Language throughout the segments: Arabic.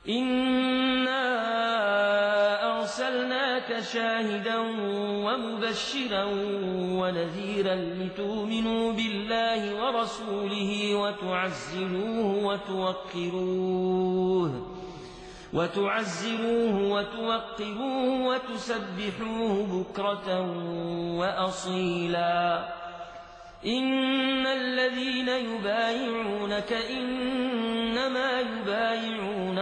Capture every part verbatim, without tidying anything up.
إنا أرسلناك شاهدا ومبشرا ونذيرا لتؤمنوا بالله ورسوله وتعزروه وتوقروه وتعزروه وتوقروه وتسبحوه بكرة وأصيلا إن الذين يبايعونك إنما يبايعون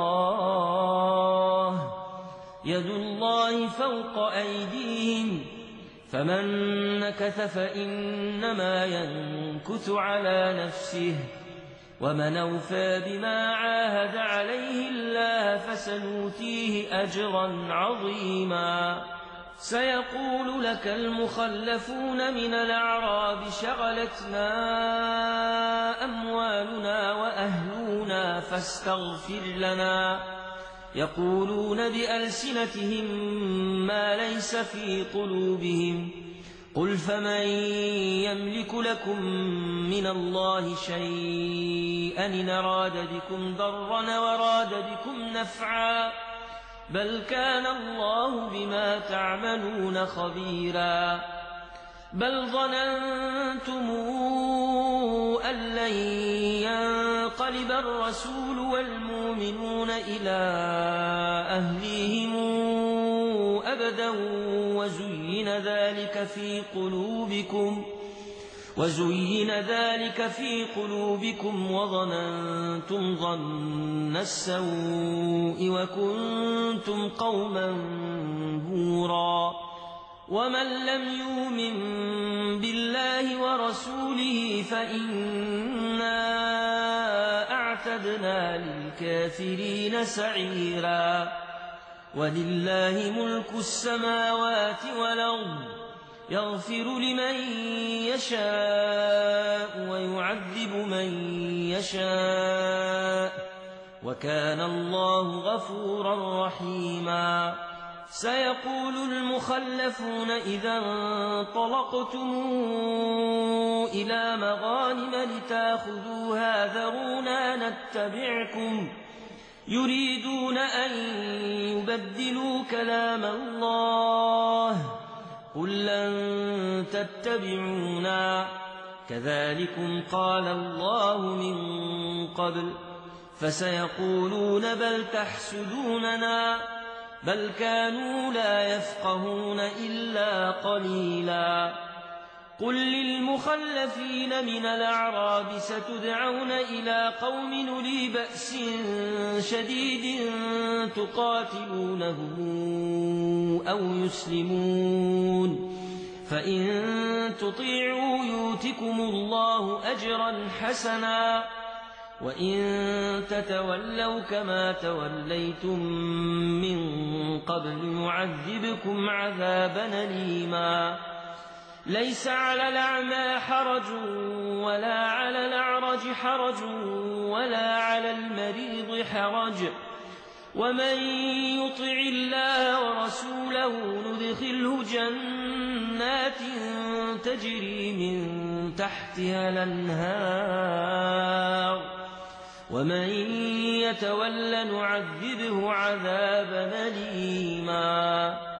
الله يد الله فوق أيديهم فمن نكث فإنما ينكث على نفسه ومن أوفى بما عاهد عليه الله فسنؤتيه أجرا عظيما سيقول لك المخلفون من الأعراب شغلتنا أموالنا وأهلنا فاستغفر لنا يقولون بألسنتهم ما ليس في قلوبهم قل فمن يملك لكم من الله شيئا إن أراد بكم ضرا وراد بكم نفعا بل كان الله بما تعملون خبيرا بل ظننتم أن لن ينقلب الرسول والمؤمنون إلى أهليهم أبدا وزين ذلك في قلوبكم وزين ذلك في قلوبكم وظننتم ظن السوء وكنتم قوما بورا ومن لم يؤمن بالله ورسوله فإنا أعتدنا للكافرين سعيرا ولله ملك السماوات والأرض يغفر لمن يشاء ويعذب من يشاء وكان الله غفورا رحيما سيقول المخلفون إذا انطلقتم إلى مغانم لتاخذوها ذرونا نتبعكم يريدون أن يبدلوا كلام الله قل لن تتبعونا كذلكم قال الله من قبل فسيقولون بل تحسدوننا بل كانوا لا يفقهون إلا قليلا قل للمخلفين من الأعراب ستدعون إلى قوم أولي بأس شديد تقاتلونهم أو يسلمون فإن تطيعوا يؤتكم الله أجرا حسنا وإن تتولوا كما توليتم من قبل يعذبكم عذابا أليما ليس على الأعمى حرج ولا على الأعرج حرج ولا على المريض حرج ومن يطع الله ورسوله ندخله جنات تجري من تحتها الأنهار ومن يتول نعذبه عذابا أليما